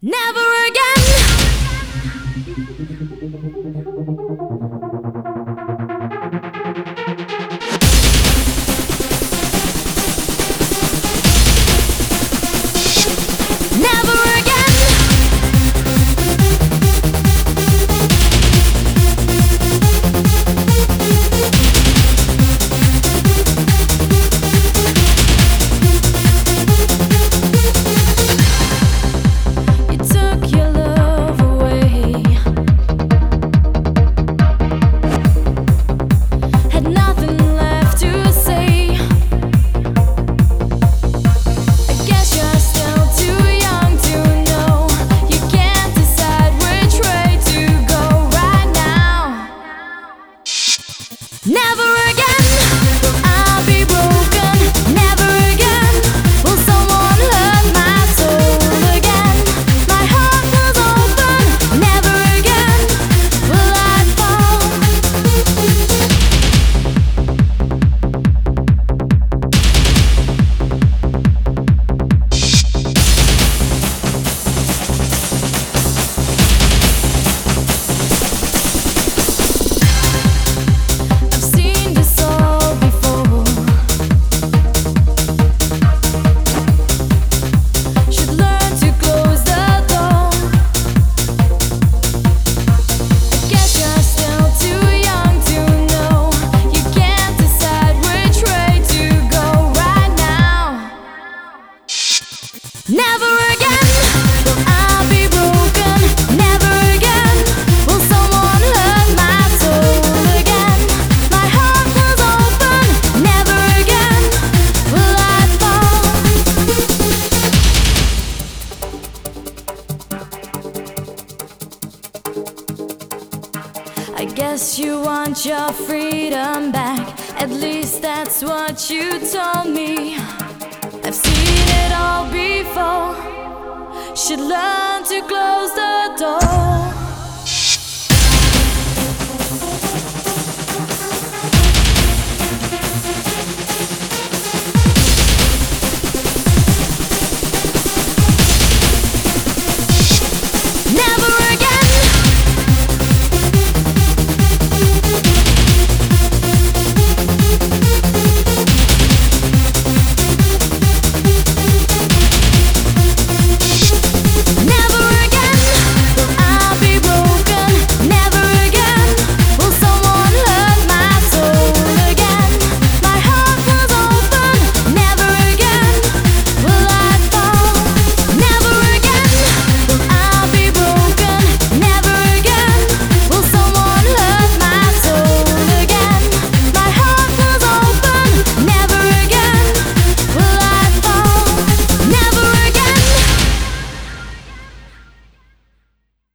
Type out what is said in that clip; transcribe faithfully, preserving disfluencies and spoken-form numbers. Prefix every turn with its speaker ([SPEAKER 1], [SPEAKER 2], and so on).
[SPEAKER 1] Never again. Never again. You took your love away. Had nothing left to say. I guess you're still too young to know. You can't decide which way to go right now. Never again will I be broken. Never again will someone hurt my soul again. My heart was open. Never again will I fall. I've seen this all before. Should learn to close the door. I guess you're still too young to know. You can't decide which way to go right now. Never again will I be broken. Never again will someone hurt my soul again. My heart was open. Never again will I fall. I guess you want your freedom back. At least that's what you told me. I've seen it all before. Should learn to close the door.